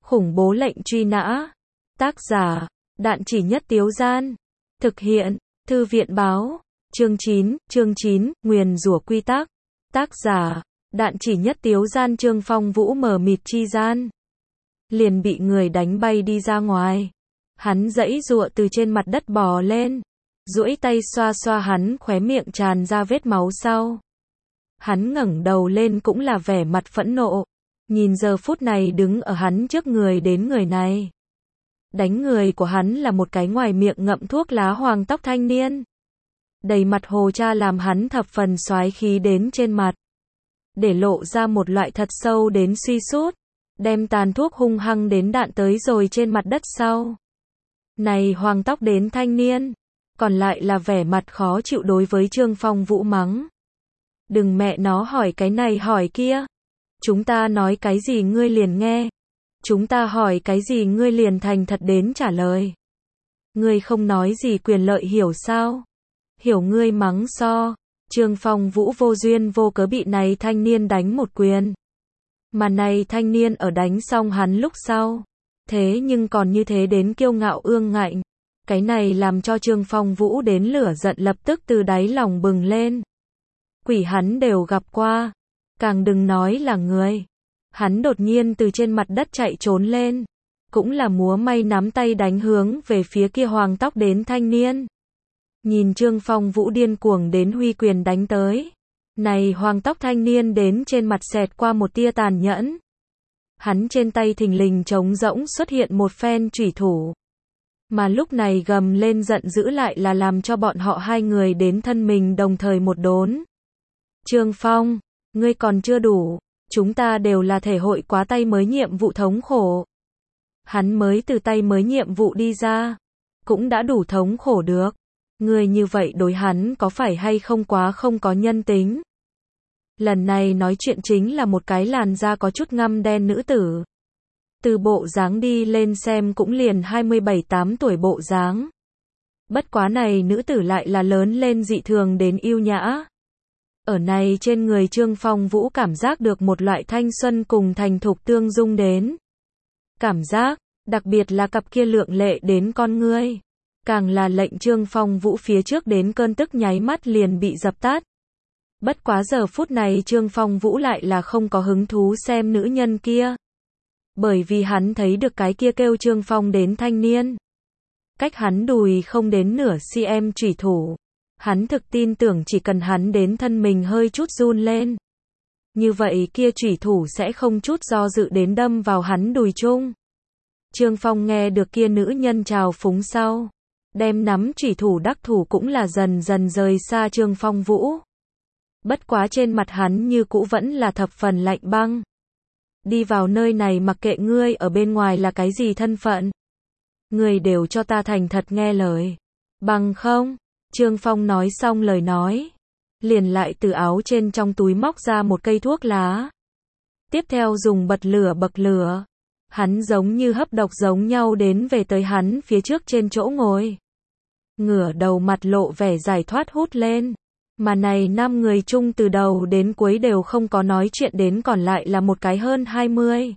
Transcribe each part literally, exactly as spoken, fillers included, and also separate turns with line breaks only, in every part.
Khủng bố lệnh truy nã. Tác giả, Đạn Chỉ Nhất Tiếu Gian. Thực hiện, Thư viện báo. Chương chín, chương chín, nguyền rủa quy tắc. Tác giả, Đạn Chỉ Nhất Tiếu Gian. Trương Phong Vũ mờ mịt chi gian, liền bị người đánh bay đi ra ngoài. Hắn giãy giụa từ trên mặt đất bò lên, duỗi tay xoa xoa hắn khóe miệng tràn ra vết máu sau. Hắn ngẩng đầu lên cũng là vẻ mặt phẫn nộ, nhìn giờ phút này đứng ở hắn trước người đến người này. Đánh người của hắn là một cái ngoài miệng ngậm thuốc lá hoàng tóc thanh niên. Đầy mặt hồ cha làm hắn thập phần soái khí đến trên mặt, để lộ ra một loại thật sâu đến suy sút, đem tàn thuốc hung hăng đến đạn tới rồi trên mặt đất sau. Này hoàng tóc đến thanh niên, còn lại là vẻ mặt khó chịu đối với Trương Phong Vũ mắng. Đừng mẹ nó hỏi cái này hỏi kia. Chúng ta nói cái gì ngươi liền nghe. Chúng ta hỏi cái gì ngươi liền thành thật đến trả lời. Ngươi không nói gì quyền lợi hiểu sao? Hiểu ngươi mắng so. Trương Phong Vũ vô duyên vô cớ bị này thanh niên đánh một quyền. Mà này thanh niên ở đánh xong hắn lúc sau, thế nhưng còn như thế đến kiêu ngạo ương ngạnh. Cái này làm cho Trương Phong Vũ đến lửa giận lập tức từ đáy lòng bừng lên. Quỷ hắn đều gặp qua, càng đừng nói là người. Hắn đột nhiên từ trên mặt đất chạy trốn lên, cũng là múa may nắm tay đánh hướng về phía kia hoàng tóc đến thanh niên. Nhìn Trương Phong Vũ điên cuồng đến huy quyền đánh tới, này hoàng tóc thanh niên đến trên mặt xẹt qua một tia tàn nhẫn. Hắn trên tay thình lình trống rỗng xuất hiện một phen chủy thủ. Mà lúc này gầm lên giận dữ lại là làm cho bọn họ hai người đến thân mình đồng thời một đốn. Trương Phong, ngươi còn chưa đủ, chúng ta đều là thể hội quá tay mới nhiệm vụ thống khổ. Hắn mới từ tay mới nhiệm vụ đi ra, cũng đã đủ thống khổ được. Ngươi như vậy đối hắn có phải hay không quá không có nhân tính. Lần này nói chuyện chính là một cái làn da có chút ngăm đen nữ tử. Từ bộ dáng đi lên xem cũng liền hai mươi bảy tám tuổi bộ dáng. Bất quá này nữ tử lại là lớn lên dị thường đến yêu nhã. Ở này trên người Trương Phong Vũ cảm giác được một loại thanh xuân cùng thành thục tương dung đến. Cảm giác, đặc biệt là cặp kia lượng lệ đến con ngươi. Càng là lệnh Trương Phong Vũ phía trước đến cơn tức nháy mắt liền bị dập tắt. Bất quá giờ phút này Trương Phong Vũ lại là không có hứng thú xem nữ nhân kia. Bởi vì hắn thấy được cái kia kêu Trương Phong đến thanh niên. Cách hắn đùi không đến nửa cm chủy thủ. Hắn thực tin tưởng chỉ cần hắn đến thân mình hơi chút run lên. Như vậy kia chủy thủ sẽ không chút do dự đến đâm vào hắn đùi chung. Trương Phong nghe được kia nữ nhân chào phúng sau. Đem nắm chủy thủ đắc thủ cũng là dần dần rời xa Trương Phong Vũ. Bất quá trên mặt hắn như cũ vẫn là thập phần lạnh băng. Đi vào nơi này mặc kệ ngươi ở bên ngoài là cái gì thân phận. Ngươi đều cho ta thành thật nghe lời. Bằng không, Trương Phong nói xong lời nói. Liền lại từ áo trên trong túi móc ra một cây thuốc lá. Tiếp theo dùng bật lửa bậc lửa. Hắn giống như hấp độc giống nhau đến về tới hắn phía trước trên chỗ ngồi. Ngửa đầu mặt lộ vẻ giải thoát hút lên. Mà này năm người chung từ đầu đến cuối đều không có nói chuyện đến còn lại là một cái hơn hai mươi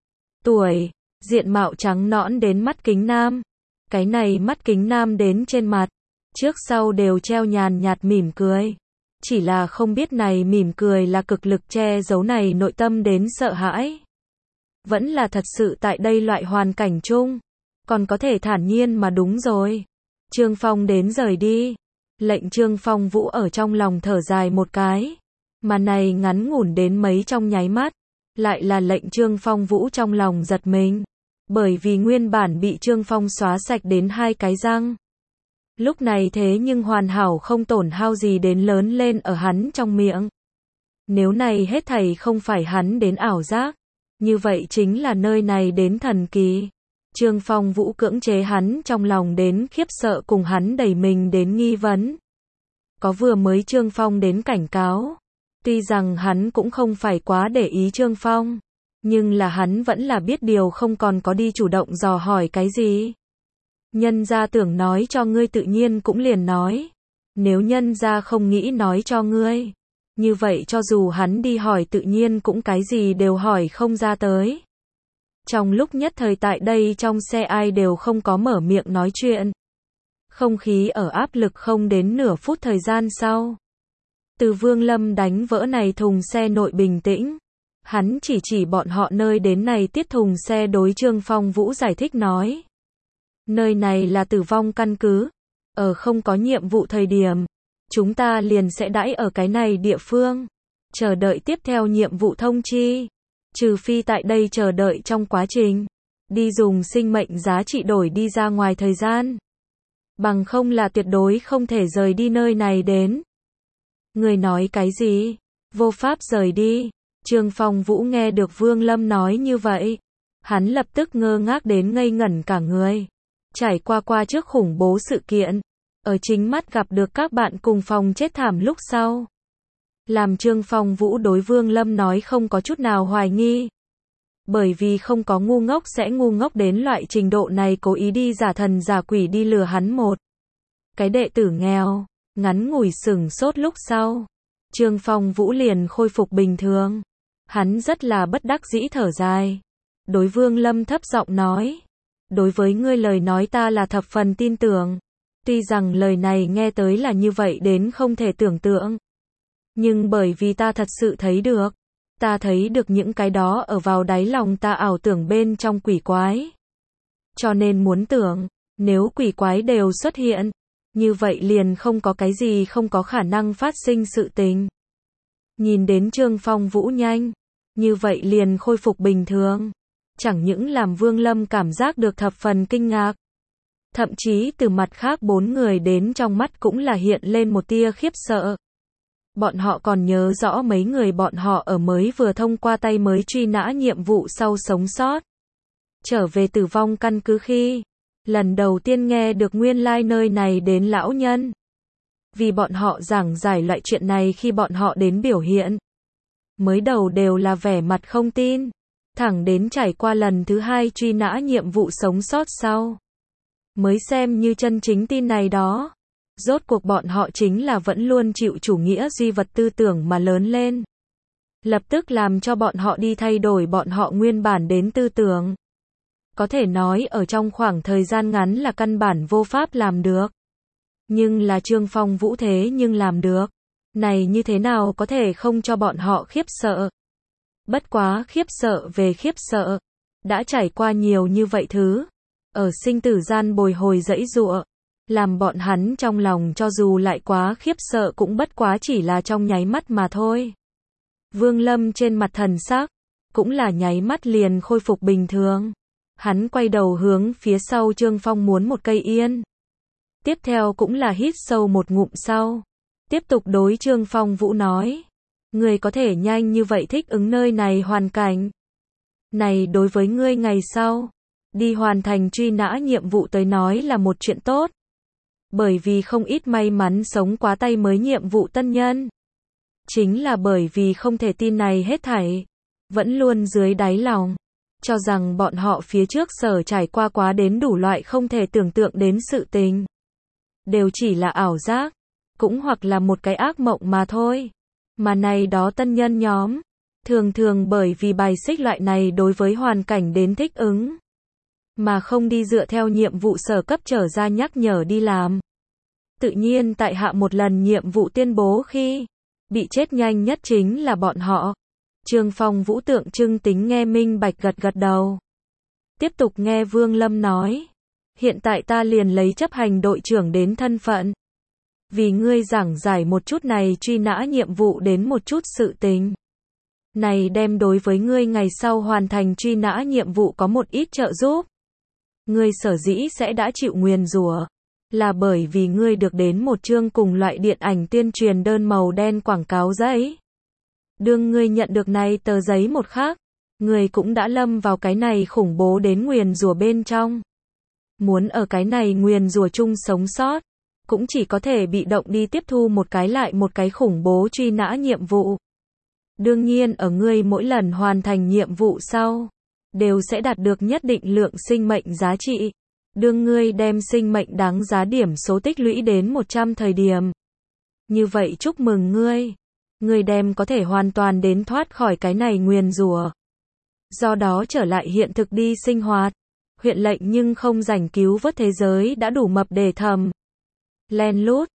tuổi, diện mạo trắng nõn đến mắt kính nam. Cái này mắt kính nam đến trên mặt, trước sau đều treo nhàn nhạt mỉm cười. Chỉ là không biết này mỉm cười là cực lực che giấu này nội tâm đến sợ hãi. Vẫn là thật sự tại đây loại hoàn cảnh chung, còn có thể thản nhiên mà đúng rồi. Trương Phong đến rời đi. Lệnh Trương Phong Vũ ở trong lòng thở dài một cái. Mà này ngắn ngủn đến mấy trong nháy mắt. Lại là lệnh Trương Phong Vũ trong lòng giật mình. Bởi vì nguyên bản bị Trương Phong xóa sạch đến hai cái răng. Lúc này thế nhưng hoàn hảo không tổn hao gì đến lớn lên ở hắn trong miệng. Nếu này hết thảy không phải hắn đến ảo giác. Như vậy chính là nơi này đến thần kỳ. Trương Phong Vũ cưỡng chế hắn trong lòng đến khiếp sợ cùng hắn đẩy mình đến nghi vấn. Có vừa mới Trương Phong đến cảnh cáo. Tuy rằng hắn cũng không phải quá để ý Trương Phong. Nhưng là hắn vẫn là biết điều không còn có đi chủ động dò hỏi cái gì. Nhân gia tưởng nói cho ngươi tự nhiên cũng liền nói. Nếu nhân gia không nghĩ nói cho ngươi. Như vậy cho dù hắn đi hỏi tự nhiên cũng cái gì đều hỏi không ra tới. Trong lúc nhất thời tại đây trong xe ai đều không có mở miệng nói chuyện. Không khí ở áp lực không đến nửa phút thời gian sau. Từ Vương Lâm đánh vỡ này thùng xe nội bình tĩnh. Hắn chỉ chỉ bọn họ nơi đến này tiết thùng xe đối Trương Phong Vũ giải thích nói. Nơi này là tử vong căn cứ. Ở không có nhiệm vụ thời điểm. Chúng ta liền sẽ đãi ở cái này địa phương. Chờ đợi tiếp theo nhiệm vụ thông chi. Trừ phi tại đây chờ đợi trong quá trình. Đi dùng sinh mệnh giá trị đổi đi ra ngoài thời gian. Bằng không là tuyệt đối không thể rời đi nơi này đến. Người nói cái gì? Vô pháp rời đi. Trương Phong Vũ nghe được Vương Lâm nói như vậy. Hắn lập tức ngơ ngác đến ngây ngẩn cả người. Trải qua qua trước khủng bố sự kiện. Ở chính mắt gặp được các bạn cùng phòng chết thảm lúc sau. Làm Trương Phong Vũ đối Vương Lâm nói không có chút nào hoài nghi. Bởi vì không có ngu ngốc sẽ ngu ngốc đến loại trình độ này cố ý đi giả thần giả quỷ đi lừa hắn một. Cái đệ tử nghèo, ngắn ngủi sừng sốt lúc sau. Trương Phong Vũ liền khôi phục bình thường. Hắn rất là bất đắc dĩ thở dài. Đối Vương Lâm thấp giọng nói. Đối với ngươi lời nói ta là thập phần tin tưởng. Tuy rằng lời này nghe tới là như vậy đến không thể tưởng tượng. Nhưng bởi vì ta thật sự thấy được. Ta thấy được những cái đó ở vào đáy lòng ta ảo tưởng bên trong quỷ quái. Cho nên muốn tưởng, nếu quỷ quái đều xuất hiện, như vậy liền không có cái gì không có khả năng phát sinh sự tình. Nhìn đến Trương Phong Vũ nhanh, như vậy liền khôi phục bình thường. Chẳng những làm Vương Lâm cảm giác được thập phần kinh ngạc. Thậm chí từ mặt khác bốn người đến trong mắt cũng là hiện lên một tia khiếp sợ. Bọn họ còn nhớ rõ mấy người bọn họ ở mới vừa thông qua tay mới truy nã nhiệm vụ sau sống sót. Trở về tử vong căn cứ khi, lần đầu tiên nghe được nguyên lai like nơi này đến lão nhân. Vì bọn họ giảng giải loại chuyện này khi bọn họ đến biểu hiện. Mới đầu đều là vẻ mặt không tin. Thẳng đến trải qua lần thứ hai truy nã nhiệm vụ sống sót sau. Mới xem như chân chính tin này đó. Rốt cuộc bọn họ chính là vẫn luôn chịu chủ nghĩa duy vật tư tưởng mà lớn lên. Lập tức làm cho bọn họ đi thay đổi bọn họ nguyên bản đến tư tưởng. Có thể nói ở trong khoảng thời gian ngắn là căn bản vô pháp làm được. Nhưng là Trương Phong Vũ thế nhưng làm được. Này như thế nào có thể không cho bọn họ khiếp sợ. Bất quá khiếp sợ về khiếp sợ. Đã trải qua nhiều như vậy thứ. Ở sinh tử gian bồi hồi dẫy dụa. Làm bọn hắn trong lòng cho dù lại quá khiếp sợ cũng bất quá chỉ là trong nháy mắt mà thôi. Vương Lâm trên mặt thần sắc, cũng là nháy mắt liền khôi phục bình thường. Hắn quay đầu hướng phía sau Trương Phong muốn một cây yên. Tiếp theo cũng là hít sâu một ngụm sau. Tiếp tục đối Trương Phong Vũ nói. Ngươi có thể nhanh như vậy thích ứng nơi này hoàn cảnh. Này đối với ngươi ngày sau, đi hoàn thành truy nã nhiệm vụ tới nói là một chuyện tốt. Bởi vì không ít may mắn sống quá tay mới nhiệm vụ tân nhân. Chính là bởi vì không thể tin này hết thảy. Vẫn luôn dưới đáy lòng. Cho rằng bọn họ phía trước sở trải qua quá đến đủ loại không thể tưởng tượng đến sự tình. Đều chỉ là ảo giác. Cũng hoặc là một cái ác mộng mà thôi. Mà này đó tân nhân nhóm. Thường thường bởi vì bài xích loại này đối với hoàn cảnh đến thích ứng. Mà không đi dựa theo nhiệm vụ sở cấp trở ra nhắc nhở đi làm. Tự nhiên tại hạ một lần nhiệm vụ tuyên bố khi bị chết nhanh nhất chính là bọn họ. Trương Phong Vũ tượng trưng tính nghe minh bạch gật gật đầu. Tiếp tục nghe Vương Lâm nói. Hiện tại ta liền lấy chấp hành đội trưởng đến thân phận. Vì ngươi giảng giải một chút này truy nã nhiệm vụ đến một chút sự tình. Này đem đối với ngươi ngày sau hoàn thành truy nã nhiệm vụ có một ít trợ giúp. Ngươi sở dĩ sẽ đã chịu nguyền rủa. Là bởi vì ngươi được đến một chương cùng loại điện ảnh tuyên truyền đơn màu đen quảng cáo giấy. Đương ngươi nhận được này tờ giấy một khắc, ngươi cũng đã lâm vào cái này khủng bố đến nguyền rủa bên trong. Muốn ở cái này nguyền rủa chung sống sót, cũng chỉ có thể bị động đi tiếp thu một cái lại một cái khủng bố truy nã nhiệm vụ. Đương nhiên ở ngươi mỗi lần hoàn thành nhiệm vụ sau, đều sẽ đạt được nhất định lượng sinh mệnh giá trị. Đương ngươi đem sinh mệnh đáng giá điểm số tích lũy đến một trăm thời điểm. Như vậy chúc mừng ngươi. Ngươi đem có thể hoàn toàn đến thoát khỏi cái này nguyền rủa. Do đó trở lại hiện thực đi sinh hoạt. Huyện lệnh nhưng không rảnh cứu vớt thế giới đã đủ mập để thầm. Len lút.